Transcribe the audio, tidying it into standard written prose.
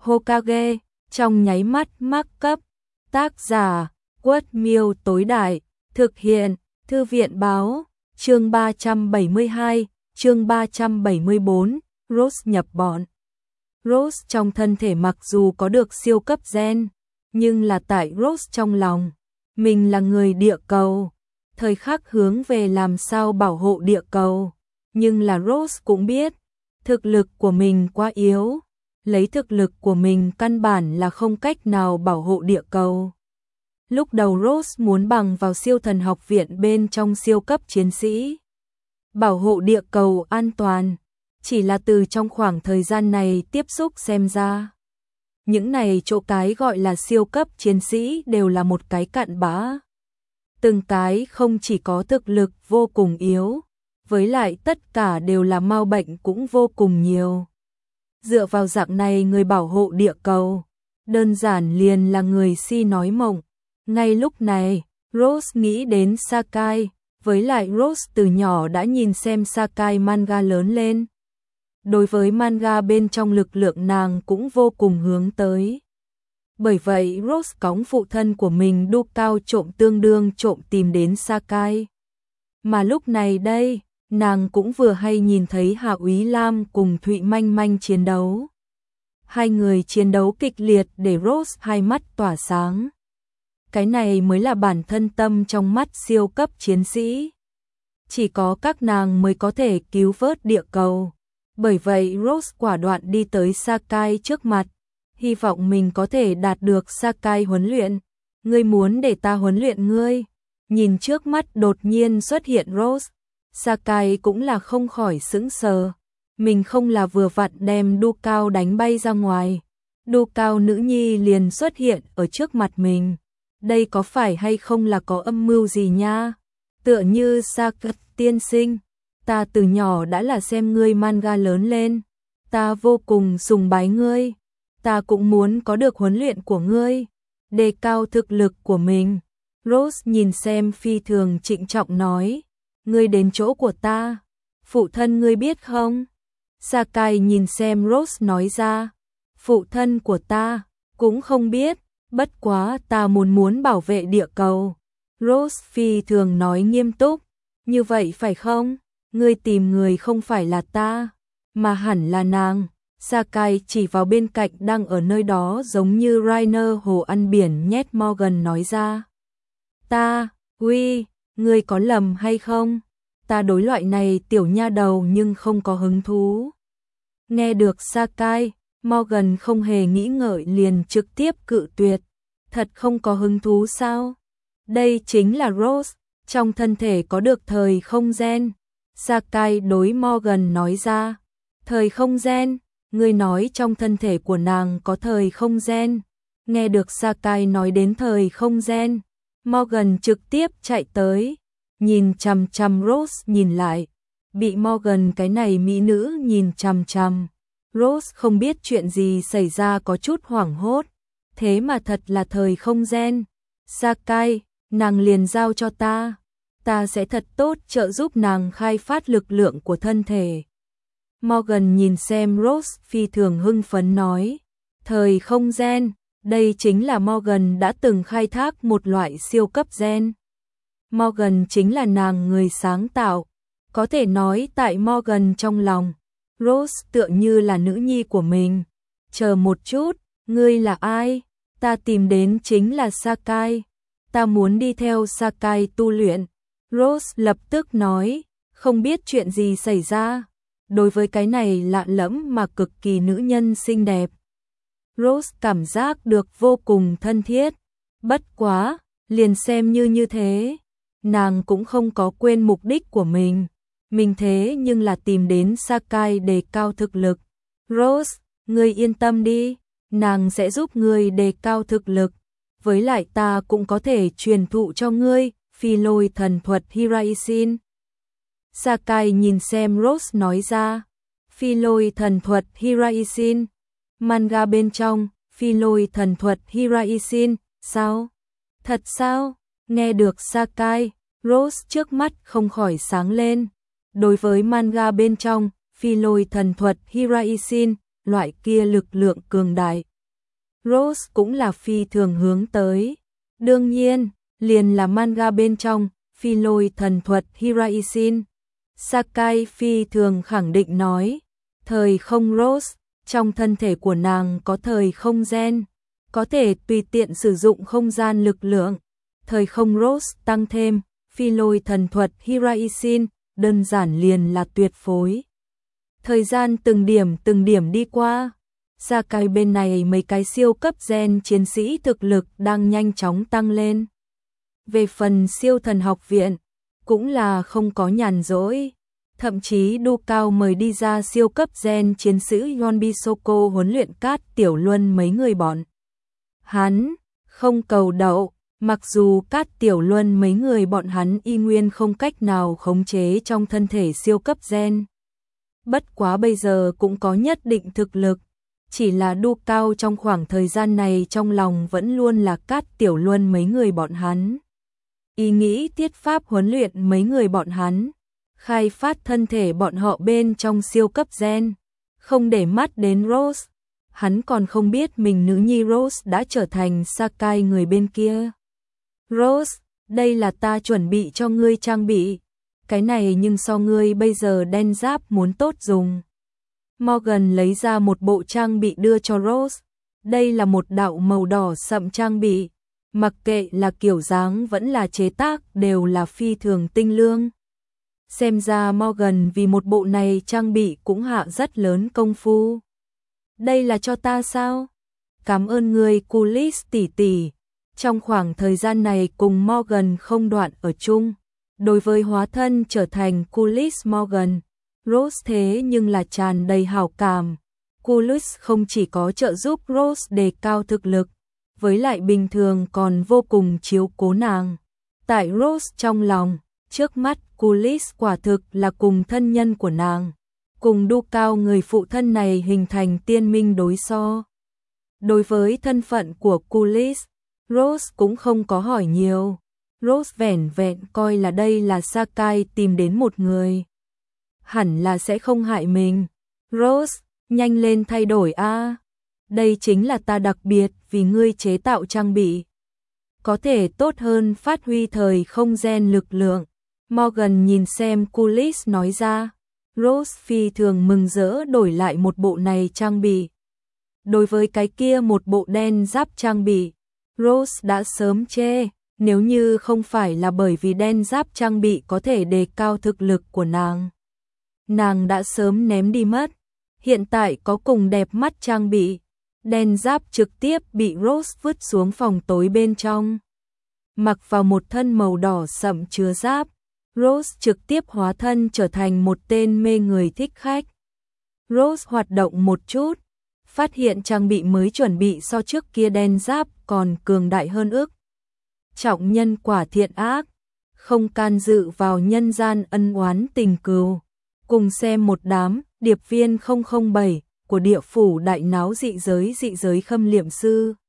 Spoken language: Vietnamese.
Hokage, trong nháy mắt mắc cấp. Tác giả, Quất Miêu tối đại, thực hiện, Thư viện báo, chương 372, chương 374, Rose nhập bọn. Rose trong thân thể mặc dù có được siêu cấp gen, nhưng là tại Rose trong lòng, mình là người địa cầu, thời khắc hướng về làm sao bảo hộ địa cầu, nhưng là Rose cũng biết, thực lực của mình quá yếu, lấy thực lực của mình căn bản là không cách nào bảo hộ địa cầu. Lúc đầu Rose muốn bằng vào siêu thần học viện bên trong siêu cấp chiến sĩ, bảo hộ địa cầu an toàn, chỉ là từ trong khoảng thời gian này tiếp xúc xem ra. Những này chỗ cái gọi là siêu cấp chiến sĩ đều là một cái cặn bã. Từng cái không chỉ có thực lực vô cùng yếu, với lại tất cả đều là mau bệnh cũng vô cùng nhiều. Dựa vào dạng này người bảo hộ địa cầu, đơn giản liền là người si nói mộng. Ngay lúc này, Rose nghĩ đến Sakai, với lại Rose từ nhỏ đã nhìn xem Sakai manga lớn lên. Đối với manga bên trong lực lượng nàng cũng vô cùng hướng tới. Bởi vậy Rose cõng phụ thân của mình đu cao trộm tương đương trộm tìm đến Sakai. Mà lúc này đây, nàng cũng vừa hay nhìn thấy Hạ Úy Lam cùng Thụy Manh Manh chiến đấu. Hai người chiến đấu kịch liệt để Rose hai mắt tỏa sáng. Cái này mới là bản thân tâm trong mắt siêu cấp chiến sĩ. Chỉ có các nàng mới có thể cứu vớt địa cầu. Bởi vậy Rose quả đoạn đi tới Sakai trước mặt, hy vọng mình có thể đạt được Sakai huấn luyện. Ngươi muốn để ta huấn luyện ngươi? Nhìn trước mắt đột nhiên xuất hiện Rose, Sakai cũng là không khỏi sững sờ. Mình không là vừa vặn đem đu cao đánh bay ra ngoài, đu cao nữ nhi liền xuất hiện ở trước mặt mình. Đây có phải hay không là có âm mưu gì nha? Tựa như Sakai tiên sinh, ta từ nhỏ đã là xem ngươi manga lớn lên, ta vô cùng sùng bái ngươi, ta cũng muốn có được huấn luyện của ngươi, đề cao thực lực của mình. Rose nhìn xem phi thường trịnh trọng nói, ngươi đến chỗ của ta, phụ thân ngươi biết không? Sakai nhìn xem Rose nói ra, phụ thân của ta cũng không biết, bất quá ta muốn bảo vệ địa cầu. Rose phi thường nói nghiêm túc, như vậy phải không? Ngươi tìm người không phải là ta, mà hẳn là nàng. Sakai chỉ vào bên cạnh đang ở nơi đó giống như Rainer hồ ăn biển nhét Morgan nói ra. Ta, ngươi có lầm hay không? Ta đối loại này tiểu nha đầu nhưng không có hứng thú. Nghe được Sakai, Morgan không hề nghĩ ngợi liền trực tiếp cự tuyệt. Thật không có hứng thú sao? Đây chính là Rose, trong thân thể có được thời không gen. Sakai đối Morgan nói ra, thời không gen, ngươi nói trong thân thể của nàng có thời không gen. Nghe được Sakai nói đến thời không gen, Morgan trực tiếp chạy tới, nhìn chằm chằm Rose nhìn lại, bị Morgan cái này mỹ nữ nhìn chằm chằm. Rose không biết chuyện gì xảy ra có chút hoảng hốt, thế mà thật là thời không gen. Sakai, nàng liền giao cho ta. Ta sẽ thật tốt trợ giúp nàng khai phát lực lượng của thân thể. Morgan nhìn xem Rose phi thường hưng phấn nói, thời không gen, đây chính là Morgan đã từng khai thác một loại siêu cấp gen. Morgan chính là nàng người sáng tạo, có thể nói tại Morgan trong lòng, Rose tựa như là nữ nhi của mình. Chờ một chút, ngươi là ai? Ta tìm đến chính là Sakai, ta muốn đi theo Sakai tu luyện. Rose lập tức nói, không biết chuyện gì xảy ra. Đối với cái này lạ lẫm mà cực kỳ nữ nhân xinh đẹp, Rose cảm giác được vô cùng thân thiết. Bất quá, liền xem như thế, nàng cũng không có quên mục đích của mình. Mình thế nhưng là tìm đến Sakai đề cao thực lực. Rose, ngươi yên tâm đi, nàng sẽ giúp ngươi đề cao thực lực. Với lại ta cũng có thể truyền thụ cho ngươi phi lôi thần thuật Hiraisin. Sakai nhìn xem Rose nói ra, phi lôi thần thuật Hiraisin. Manga bên trong, phi lôi thần thuật Hiraisin, sao? Thật sao? Nghe được Sakai, Rose trước mắt không khỏi sáng lên. Đối với manga bên trong, phi lôi thần thuật Hiraisin, loại kia lực lượng cường đại, Rose cũng là phi thường hướng tới. Đương nhiên, liền là manga bên trong, phi lôi thần thuật Hiraisin. Sakai phi thường khẳng định nói, thời không Rose, trong thân thể của nàng có thời không gen, có thể tùy tiện sử dụng không gian lực lượng. Thời không Rose tăng thêm, phi lôi thần thuật Hiraisin, đơn giản liền là tuyệt phối. Thời gian từng điểm đi qua. Sakai bên này mấy cái siêu cấp gen chiến sĩ thực lực đang nhanh chóng tăng lên. Về phần siêu thần học viện, cũng là không có nhàn rỗi. Thậm chí Du Cao mời đi ra siêu cấp gen chiến sĩ Yon Bisoko huấn luyện Cát Tiểu Luân mấy người bọn. Hắn không cầu đậu, mặc dù Cát Tiểu Luân mấy người bọn hắn y nguyên không cách nào khống chế trong thân thể siêu cấp gen. Bất quá bây giờ cũng có nhất định thực lực. Chỉ là Du Cao trong khoảng thời gian này trong lòng vẫn luôn là Cát Tiểu Luân mấy người bọn hắn. Ý nghĩ thiết pháp huấn luyện mấy người bọn hắn, khai phát thân thể bọn họ bên trong siêu cấp gen, không để mắt đến Rose. Hắn còn không biết mình nữ nhi Rose đã trở thành Sakai người bên kia. Rose, đây là ta chuẩn bị cho ngươi trang bị. Cái này nhưng so ngươi bây giờ đen giáp muốn tốt dùng. Morgan lấy ra một bộ trang bị đưa cho Rose. Đây là một đạo màu đỏ sậm trang bị. Mặc kệ là kiểu dáng vẫn là chế tác đều là phi thường tinh lương. Xem ra Morgan vì một bộ này trang bị cũng hạ rất lớn công phu. Đây là cho ta sao? Cảm ơn người Culis tỷ tỷ. Trong khoảng thời gian này cùng Morgan không đoạn ở chung. Đối với hóa thân trở thành Culis Morgan, Rose thế nhưng là tràn đầy hảo cảm. Culis không chỉ có trợ giúp Rose đề cao thực lực, với lại bình thường còn vô cùng chiếu cố nàng. Tại Rose trong lòng, trước mắt Culis quả thực là cùng thân nhân của nàng. Cùng Du Cao người phụ thân này hình thành tiên minh đối so. Đối với thân phận của Culis, Rose cũng không có hỏi nhiều. Rose vẻn vẹn coi là đây là Sakai tìm đến một người. Hẳn là sẽ không hại mình. Rose, nhanh lên thay đổi a. Đây chính là ta đặc biệt vì ngươi chế tạo trang bị. Có thể tốt hơn phát huy thời không gen lực lượng. Morgan nhìn xem Culis nói ra. Rose phi thường mừng rỡ đổi lại một bộ này trang bị. Đối với cái kia một bộ đen giáp trang bị, Rose đã sớm chê. Nếu như không phải là bởi vì đen giáp trang bị có thể đề cao thực lực của nàng đã sớm ném đi mất. Hiện tại có cùng đẹp mắt trang bị, đen giáp trực tiếp bị Rose vứt xuống phòng tối bên trong. Mặc vào một thân màu đỏ sậm chứa giáp, Rose trực tiếp hóa thân trở thành một tên mê người thích khách. Rose hoạt động một chút, phát hiện trang bị mới chuẩn bị so trước kia đen giáp còn cường đại hơn ức. Trọng nhân quả thiện ác, không can dự vào nhân gian ân oán tình cừu. Cùng xem một đám điệp viên 007 của địa phủ đại náo dị giới khâm liệm sư.